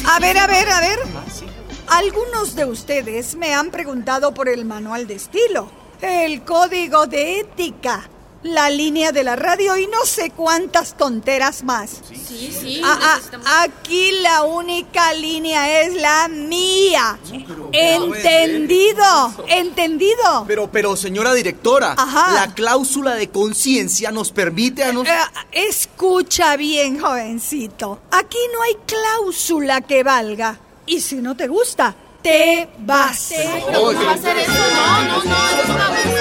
A ver. Algunos de ustedes me han preguntado por el manual de estilo, el código de ética, la línea de la radio y no sé cuántas tonteras más. Sí. Aquí la única línea es la mía. ¿Entendido? Pero señora directora, Ajá. la cláusula de conciencia nos permite a nosotros... Escucha bien, jovencito. Aquí no hay cláusula que valga. Y si no te gusta, te vas. Pero ¿cómo va a ser eso? No, es una